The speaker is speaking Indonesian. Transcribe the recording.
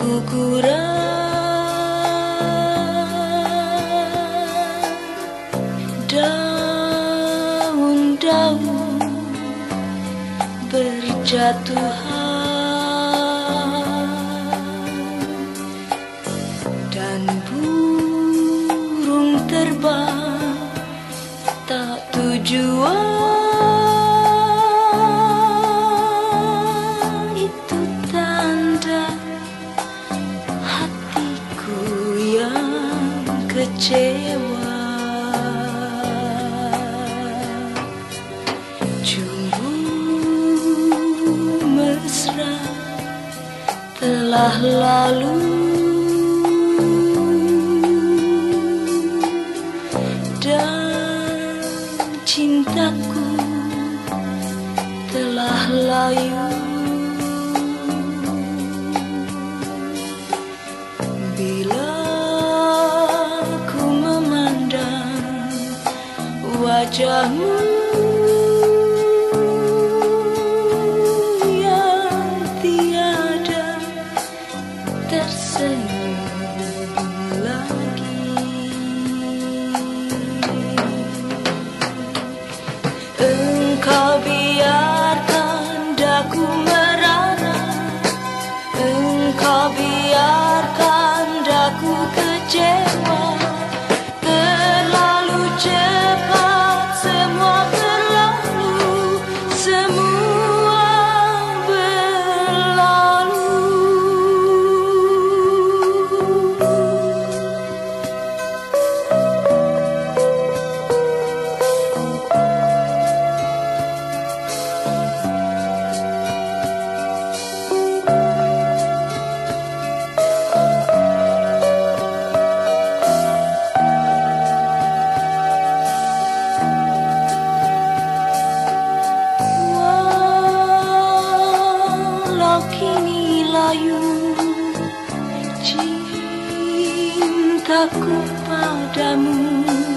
berguguran, daun-daun berjatuhan, dan burung terbang tak tujuan. Itu tanda hatiku yang kecewa. Jumbo mesra telah lalu, dan cintaku telah layu. Bila ku memandang wajahmu yang tiada tersenyum lagi, engkau biarkan daku merana, engkau biarkan daku kecewa. Terlalu cepat semua berlalu, semua berlalu. Kini layu cintaku padamu.